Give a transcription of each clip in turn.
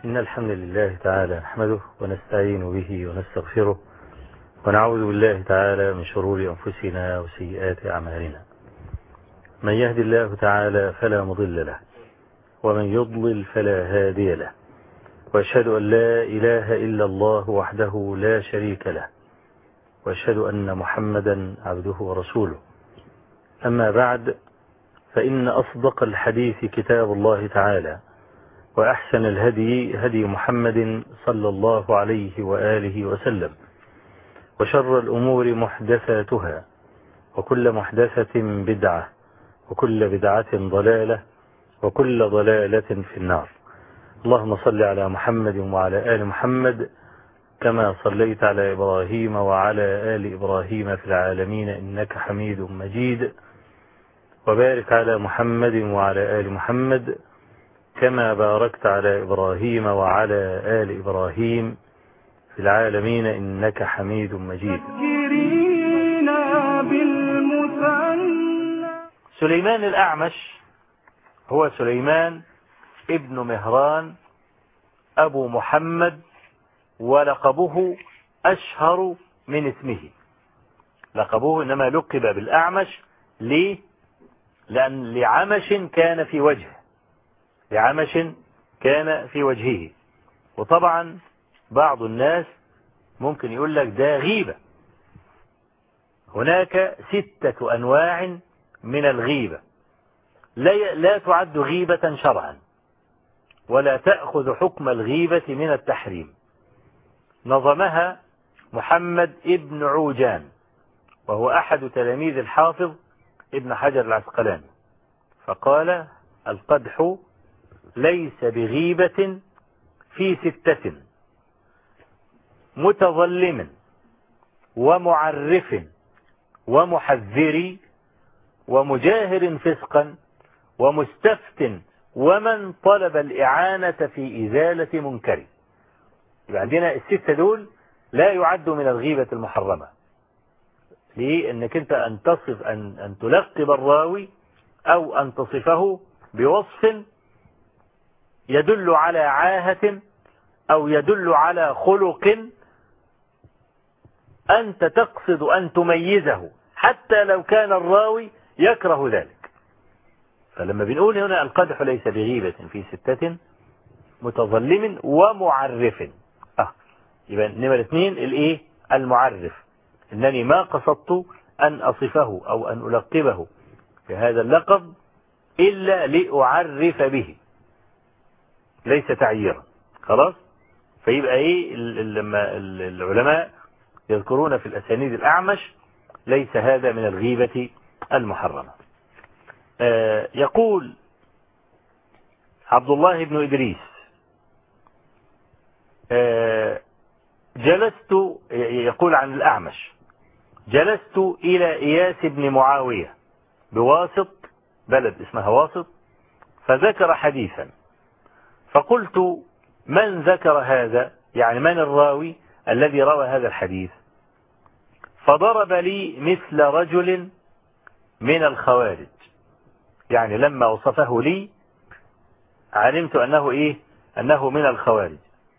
إن الحمد لله تعالى نحمده ونستعين به ونستغفره ونعوذ بالله تعالى من شرور أنفسنا وسيئات أعمالنا. من يهد الله تعالى فلا مضل له ومن يضلل فلا هادي له، وأشهد أن لا إله إلا الله وحده لا شريك له، وأشهد أن محمدا عبده ورسوله. أما بعد، فإن أصدق الحديث كتاب الله تعالى، وأحسن الهدي هدي محمد صلى الله عليه وآله وسلم، وشر الأمور محدثاتها، وكل محدثة بدعة، وكل بدعة ضلالة، وكل ضلالة في النار. اللهم صل على محمد وعلى آل محمد كما صليت على إبراهيم وعلى آل إبراهيم في العالمين إنك حميد مجيد، وبارك على محمد وعلى آل محمد كما باركت على إبراهيم وعلى آل إبراهيم في العالمين إنك حميد مجيد. سليمان الأعمش هو سليمان ابن مهران أبو محمد، ولقبه أشهر من اسمه. لقبه إنما لقب بالأعمش ليه؟ لأن لعمش كان في وجهه، لعمش كان في وجهه. وطبعا بعض الناس ممكن يقول لك ده غيبة. هناك 6 أنواع من الغيبة لا تعد غيبة شرعا، ولا تأخذ حكم الغيبة من التحريم. نظمها محمد ابن عوجان، وهو أحد تلاميذ الحافظ ابن حجر العسقلاني، فقال: القدح ليس بغيبة في 6: متظلم ومعرف ومحذر ومجاهر فسقا ومستفت ومن طلب الإعانة في إزالة منكر. يبقى عندنا ال6 دول لا يعدوا من الغيبة المحرمة. ليه؟ انك انت ان تصف ان تلقب الراوي او ان تصفه بوصف يدل على عاهة او يدل على خلق انت تقصد ان تميزه حتى لو كان الراوي يكره ذلك. فلما بنقول هنا القدح ليس بغيبة في 6: متظلم ومعرف، يبقى نمرة 2 الايه؟ المعرف. انني ما قصدت ان اصفه او ان القبه بهذا اللقب الا لاعرف به، ليس تعييرا. خلاص؟ فيبقى ايه لما العلماء يذكرون في الاسانيد الاعمش ليس هذا من الغيبة المحرمة. يقول عبد الله بن إدريس: جلست، يقول عن الأعمش: جلست إلى إياس بن معاوية بواسط، بلد اسمها واسط، فذكر حديثا، فقلت: من ذكر هذا؟ يعني من الراوي الذي روى هذا الحديث؟ فضرب لي مثل رجل من الخوارج. يعني لما وصفه لي علمت أنه إيه؟ أنه من الخوارج.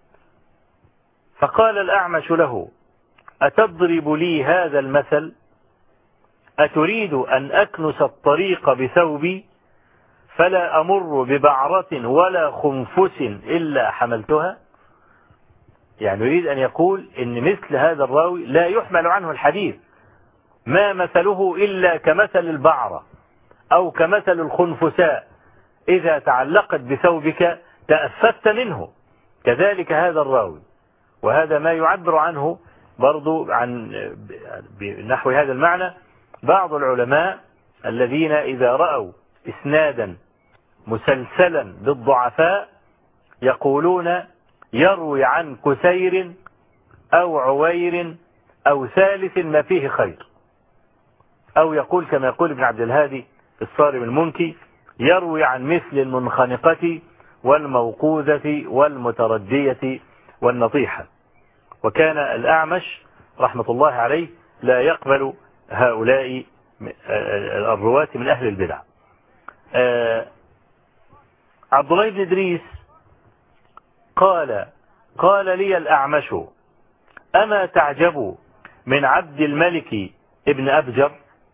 فقال الأعمش له: أتضرب لي هذا المثل؟ أتريد أن أكنس الطريق بثوبي فلا أمر ببعرة ولا خنفس إلا حملتها؟ يعني يريد أن يقول إن مثل هذا الراوي لا يحمل عنه الحديث، ما مثله إلا كمثل البعرة أو كمثل الخنفساء، إذا تعلقت بثوبك تأفت منه. كذلك هذا الراوي، وهذا ما يعبر عنه برضو عن بنحو هذا المعنى بعض العلماء الذين إذا رأوا إسنادا مسلسلا بالضعفاء يقولون: يروي عن كسير أو عوير أو ثالث ما فيه خير. أو يقول كما يقول ابن عبد الهادي في الصارم المنكي: يروي عن مثل المنخنقة والموقوذة والمتردية والنطيحة. وكان الأعمش رحمة الله عليه لا يقبل هؤلاء الرواة من أهل البدع. عبد الله بن إدريس قال لي الأعمش: أما تعجب من عبد الملك ابن أبجر؟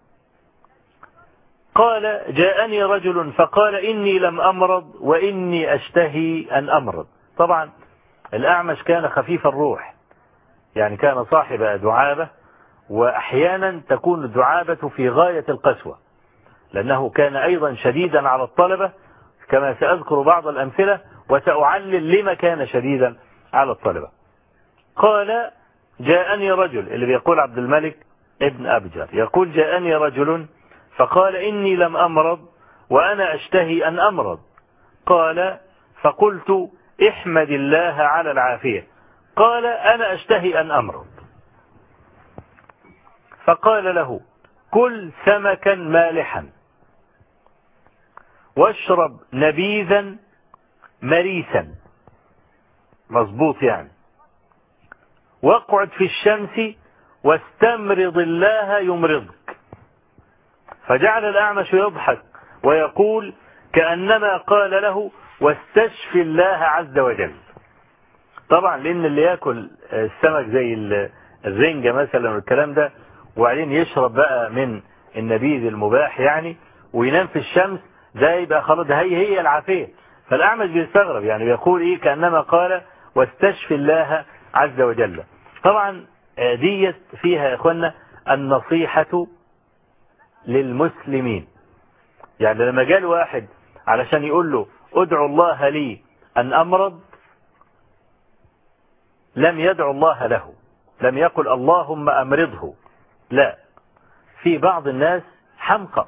قال: جاءني رجل فقال إني لم أمرض وإني أشتهي أن أمرض. طبعا الأعمش كان خفيف الروح، يعني كان صاحب دعابة، وأحيانا تكون الدعابة في غاية القسوة، لأنه كان أيضا شديدا على الطلبة، كما سأذكر بعض الأمثلة وسأعلل لما كان شديدا على الطلبة. قال: جاءني رجل، اللي بيقول عبد الملك ابن أبجر يقول: جاءني رجل فقال إني لم أمرض وأنا أشتهي أن أمرض. قال: فقلت: احمد الله على العافية. قال: أنا أشتهي أن أمرض. فقال له: كل سمكا مالحا، واشرب نبيذا مريسا، مظبوط يعني، واقعد في الشمس واستمرض الله يمرضك. فجعل الأعمش يضحك ويقول كأنما قال له: واستشفي الله عز وجل. طبعا لأن اللي يأكل السمك زي الرنجة مثلا والكلام ده، وبعدين يشرب بقى من النبيذ المباح يعني، وينام في الشمس، ده يبقى خلاص، ده هي العافية. فالأعمش بيستغرب، يعني بيقول إيه كأنما قال: واستشفي الله عز وجل. طبعا ديت فيها يا إخوانا النصيحة للمسلمين. يعني لما جاء واحد علشان يقول له: ادعو الله لي أن أمرض، لم يدعو الله له، لم يقل اللهم أمرضه، لا. في بعض الناس حمقى،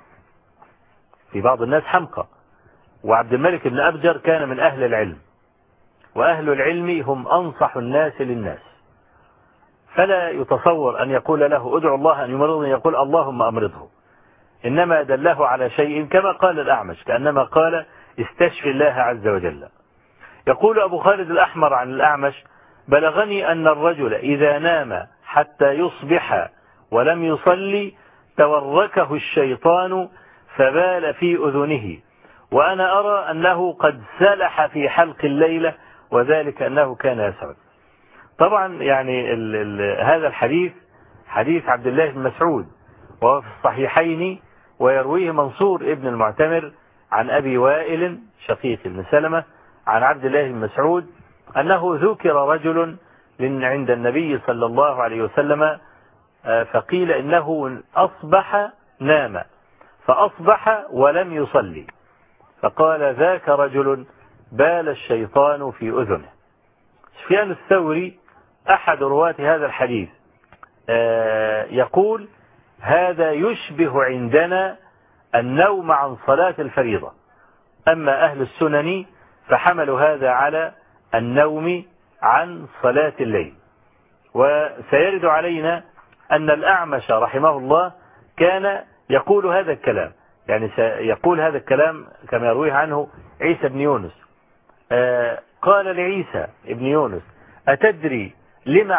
وعبد الملك بن أبجر كان من أهل العلم، وأهل العلم هم أنصح الناس للناس، فلا يتصور أن يقول له: ادعو الله أن يمرضه، يقول اللهم أمرضه، إنما دله على شيء كما قال الأعمش، كأنما قال: استشفي الله عز وجل. يقول أبو خالد الأحمر عن الأعمش: بلغني أن الرجل إذا نام حتى يصبح ولم يصلي توركه الشيطان فبال في أذنه، وأنا أرى أنه قد سلح في حلق الليلة، وذلك أنه كان يسعد. طبعا يعني هذا الحديث حديث عبد الله بن مسعود، وهو في الصحيحين، ويرويه منصور ابن المعتمر عن أبي وائل شقيق بن سلمة عن عبد الله بن مسعود أنه ذكر رجل عند النبي صلى الله عليه وسلم، فقيل إنه أصبح نام فأصبح ولم يصلي، فقال: ذاك رجل بال الشيطان في أذنه. سفيان الثوري أحد رواة هذا الحديث يقول: هذا يشبه عندنا النوم عن صلاة الفريضة، أما أهل السنن فحملوا هذا على النوم عن صلاة الليل. وسيرد علينا أن الأعمش رحمه الله كان يقول هذا الكلام، يعني سيقول هذا الكلام كما يرويه عنه عيسى بن يونس. قال لعيسى بن يونس: أتدري لما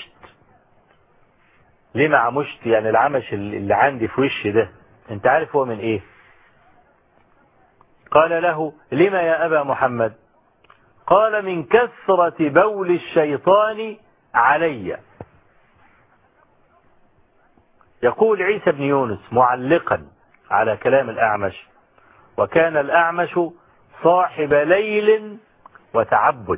عمشت؟ يعني العمش اللي عندي في وشي ده، انت عارف هو من ايه؟ قال له: لما يا أبا محمد؟ قال: من كثرة بول الشيطان علي. يقول عيسى بن يونس معلقا على كلام الأعمش: وكان الأعمش صاحب ليل وتعبد.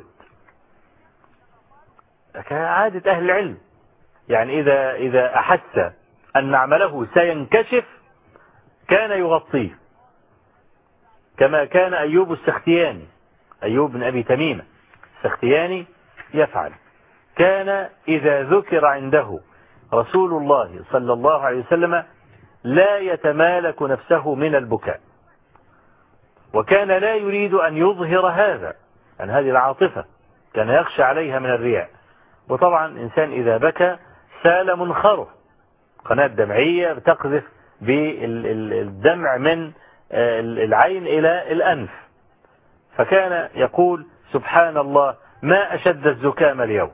كان عادة أهل العلم، يعني إذا أحس أن عمله سينكشف كان يغطيه، كما كان أيوب السختياني، أيوب بن أبي تميمة السختياني يفعل. كان إذا ذكر عنده رسول الله صلى الله عليه وسلم لا يتمالك نفسه من البكاء، وكان لا يريد أن يظهر هذا، أن هذه العاطفة كان يخشى عليها من الرياء. وطبعا إنسان إذا بكى سال منخره، قناة دمعية بتقذف بالدمع من العين إلى الأنف، فكان يقول: سبحان الله ما أشد الزكام اليوم،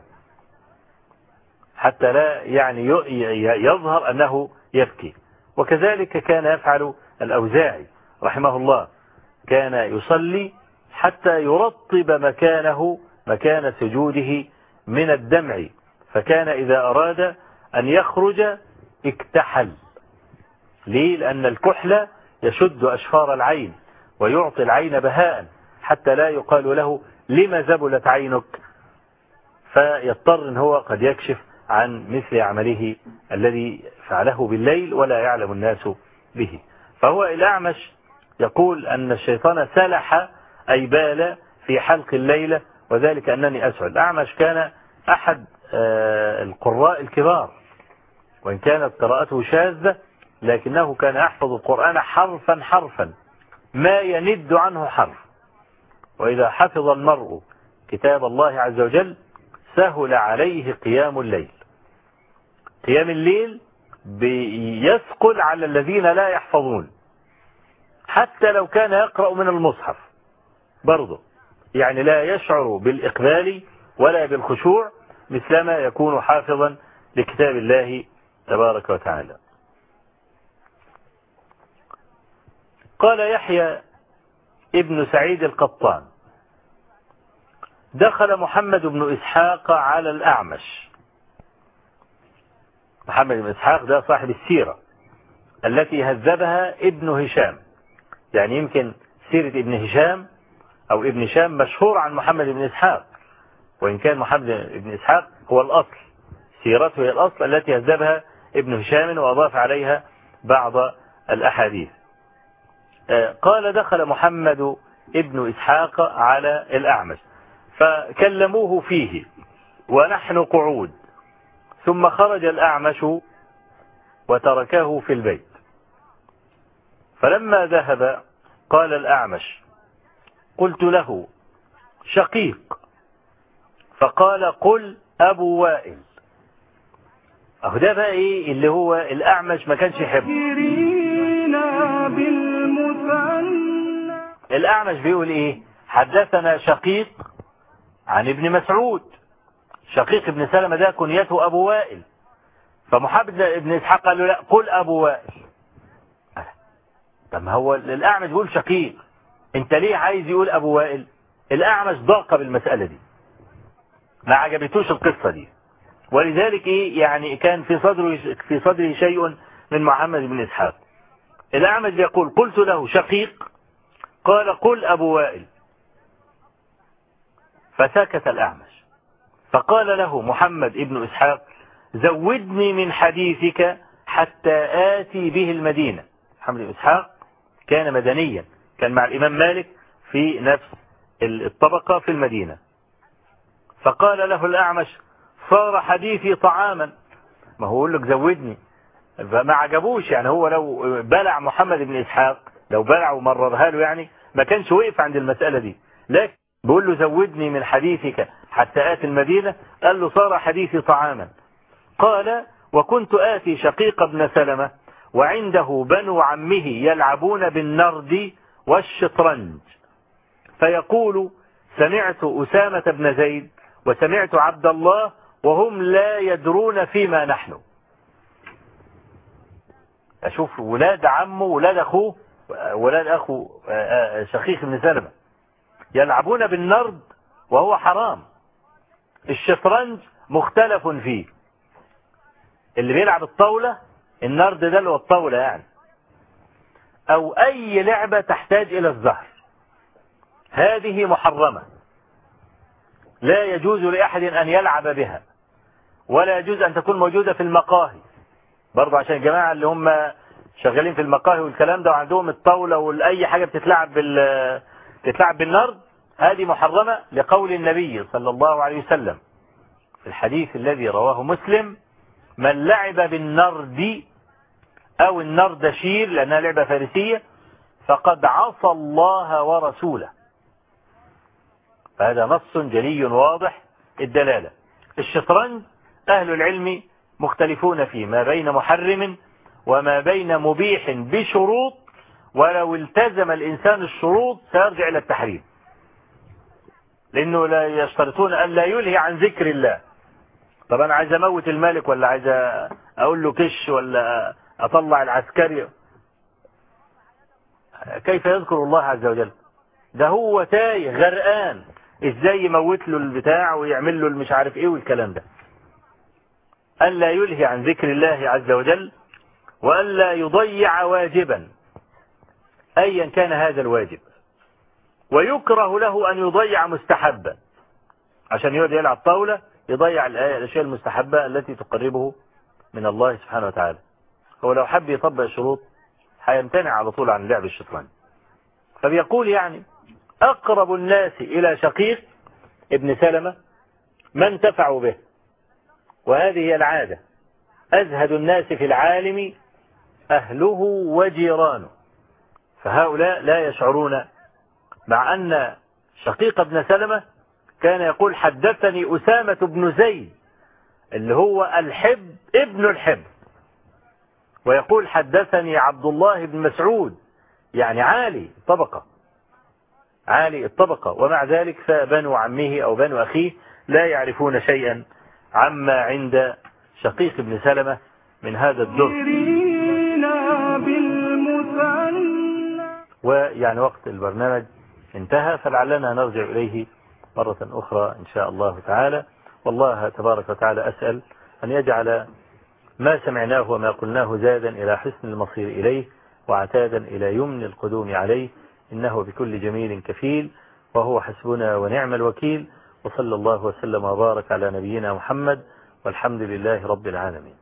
حتى لا يعني يظهر أنه يبكي. وكذلك كان يفعل الأوزاعي رحمه الله، كان يصلي حتى يرطب مكانه مكان سجوده من الدمع، فكان إذا أراد أن يخرج اكتحل. ليه؟ لأن الكحل يشد أشفار العين ويعطي العين بهاء حتى لا يقال له لما زبلت عينك، فيضطر ان هو قد يكشف عن مثل عمله الذي فعله بالليل ولا يعلم الناس به. فهو الأعمش يقول أن الشيطان سلح أي بال في حلق الليلة، وذلك أنني أسعد. الأعمش كان أحد القراء الكبار، وإن كانت قراءته شاذة لكنه كان يحفظ القرآن حرفا حرفا ما يند عنه حرف. وإذا حفظ المرء كتاب الله عز وجل سهل عليه قيام الليل. قيام الليل بيثقل على الذين لا يحفظون، حتى لو كان يقرأ من المصحف برضه، يعني لا يشعر بالإقبال ولا بالخشوع مثلما يكون حافظا لكتاب الله تبارك وتعالى. قال يحيى ابن سعيد القطان: دخل محمد بن إسحاق على الأعمش. محمد بن إسحاق ده صاحب السيرة التي هذبها ابن هشام، يعني يمكن سيرة ابن هشام أو ابن هشام مشهور عن محمد بن إسحاق، وإن كان محمد بن إسحاق هو الأصل، سيرته هي الأصل التي هذبها ابن هشام وأضاف عليها بعض الأحاديث. قال: دخل محمد ابن إسحاق على الأعمش فكلموه فيه ونحن قعود، ثم خرج الأعمش وتركه في البيت. فلما ذهب قال الأعمش: قلت له شقيق، فقال: قل أبو وائل. أهو ده بقى إيه اللي هو الأعمش ما كانش يحبه. الأعمش بيقول إيه؟ حدثنا شقيق عن ابن مسعود. شقيق ابن سلمة ده كنيته أبو وائل، فمحمد ابن إسحاق قال له: لا، قل أبو وائل. طب هو الأعمش بيقول شقيق، انت ليه عايز يقول أبو وائل؟ الأعمش ضاق بالمسألة دي، ما عجبتوش القصة دي، ولذلك إيه يعني كان في صدره شيء من محمد بن إسحاق. الأعمش يقول: قلت له شقيق، قال: قل أبو وائل. فسكت الأعمش، فقال له محمد بن إسحاق: زودني من حديثك حتى آتي به المدينة. محمد بن إسحاق كان مدنيا، كان مع الإمام مالك في نفس الطبقة في المدينة. فقال له الأعمش: صار حديثي طعاما. ما هو يقول لك زودني، فما عجبوش، يعني هو لو بلع محمد بن إسحاق، لو بلع ومررها له يعني ما كانش وقف عند المسألة دي، لكن بيقول له زودني من حديثك حتى آتي المدينة، قال له صار حديثي طعاما. قال: وكنت آتي شقيق بن سلمة وعنده بنو عمه يلعبون بالنرد والشطرنج، فيقول: سمعت أسامة بن زيد وسمعت عبد الله وهم لا يدرون فيما نحن. أشوف ولاد عمه ولاد أخوه ولاد أخو شقيق بن سلمة يلعبون بالنرد وهو حرام. الشطرنج مختلف فيه، اللي بيلعب الطاولة، النرد ده اللي هو الطاولة يعني، أو أي لعبة تحتاج إلى الزهر، هذه محرمة، لا يجوز لأحد أن يلعب بها، ولا يجوز أن تكون موجودة في المقاهي برضه، عشان الجماعة اللي هم شغالين في المقاهي والكلام ده وعندهم الطاولة وأي حاجة بتتلعب بالنرد، هذه محرمة لقول النبي صلى الله عليه وسلم في الحديث الذي رواه مسلم: من لعب بالنرد أو النردشير، لأنها لعبة فارسية، فقد عصى الله ورسوله. فهذا نص جلي واضح الدلالة. الشطرنج أهل العلم مختلفون فيه ما بين محرم وما بين مبيح بشروط، ولو التزم الإنسان الشروط سيرجع إلى التحريم، لأنه لا يشترطون أن لا يلهي عن ذكر الله. طب أنا عايز أموت الملك، ولا عايز أقول له كش، ولا أطلع العسكري، كيف يذكر الله عز وجل؟ ده هو تايه غرقان، ازاي يموت له البتاع ويعمل له المش عارف ايه والكلام ده. ألا يلهي عن ذكر الله عز وجل، وألا يضيع واجبا أيا كان هذا الواجب، ويكره له أن يضيع مستحبا عشان يقعد يلعب طاولة يضيع الأشياء المستحبة التي تقربه من الله سبحانه وتعالى. هو لو حب يطبق الشروط هيمتنع على طول عن لعب الشطرنج. فبيقول يعني أقرب الناس إلى شقيق ابن سلمة ما انتفعوا به، وهذه هي العادة، أزهد الناس في العالم أهله وجيرانه. فهؤلاء لا يشعرون، مع أن شقيق ابن سلمة كان يقول حدثني أسامة بن زيد اللي هو الحب ابن الحب، ويقول حدثني عبد الله بن مسعود، يعني عالي الطبقة، عالي الطبقة، ومع ذلك فبنو عمه أو بنو أخيه لا يعرفون شيئا عما عند شقيق ابن سلمة من هذا الدر. ويعني وقت البرنامج انتهى، فلعلنا نرجع إليه مرة أخرى إن شاء الله تعالى. والله تبارك وتعالى أسأل أن يجعل ما سمعناه وما قلناه زادا إلى حسن المصير إليه، وعتادا إلى يمن القدوم عليه، إنه بكل جميل كفيل، وهو حسبنا ونعم الوكيل. وصلى الله وسلم وبارك على نبينا محمد، والحمد لله رب العالمين.